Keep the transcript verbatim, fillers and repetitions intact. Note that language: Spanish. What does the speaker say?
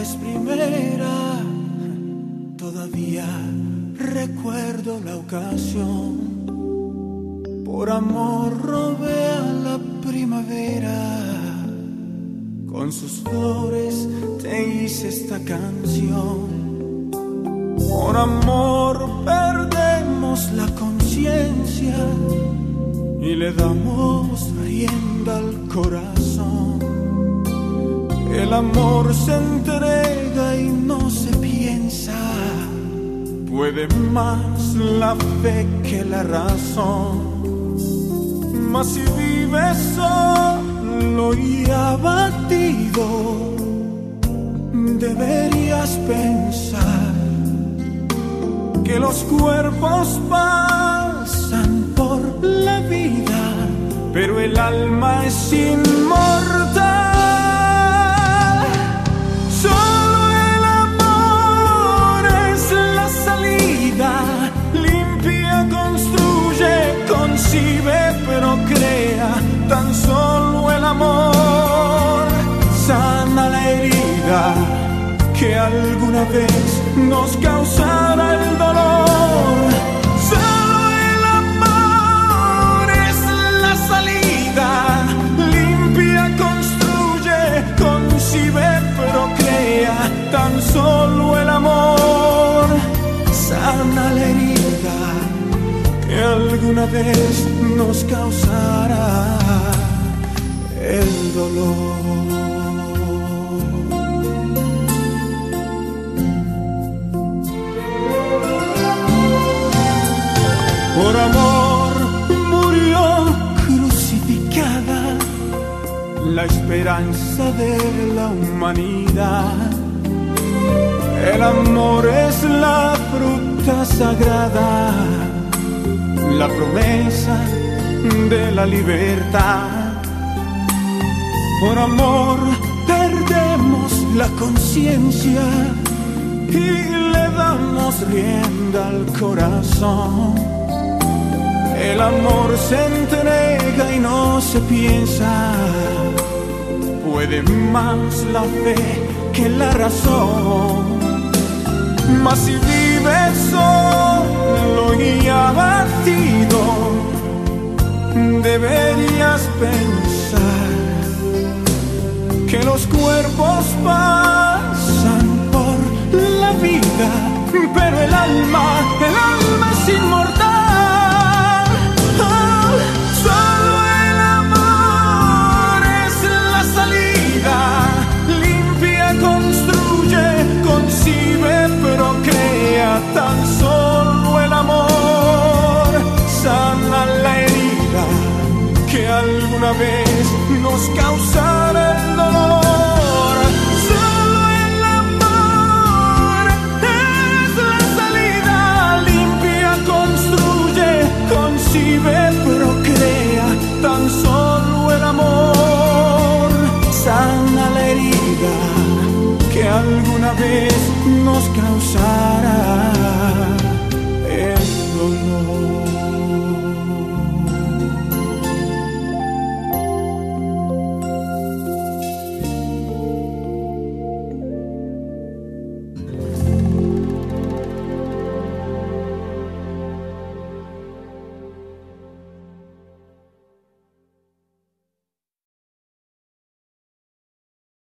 vez primera, todavía recuerdo la ocasión. Por amor robé a la primavera, con sus flores te hice esta canción. Por amor perdemos la conciencia y le damos rienda al corazón. El amor se entrega y no se piensa, puede más la fe que la razón. Mas si vives solo y abatido, deberías pensar que los cuerpos pasan por la vida, pero el alma es inmortal. Solo el amor es la salida, limpia, construye, concibe, pero crea. Tan solo el amor sana la herida que alguna vez nos causará el dolor. Solo el amor es la salida, limpia, construye, concibe, pero crea. Tan solo el amor sana la herida que alguna vez nos causará el dolor. Por amor murió crucificada la esperanza de la humanidad. El amor es la fruta sagrada, la promesa de la libertad. Por amor perdemos la conciencia y le damos rienda al corazón. El amor se entrega y no se piensa, puede más la fe que la razón. Mas si vives solo y abatido, deberías pensar que los cuerpos pasan por la vida, pero el alma, el alma es inmortal. Solo el amor es la salida, limpia, construye, concibe, pero crea. Tan solo el amor sana la herida que alguna vez nos causará el dolor. Solo el amor es la salida, limpia, construye, concibe, pero crea. Tan solo el amor sana la herida que alguna vez nos causará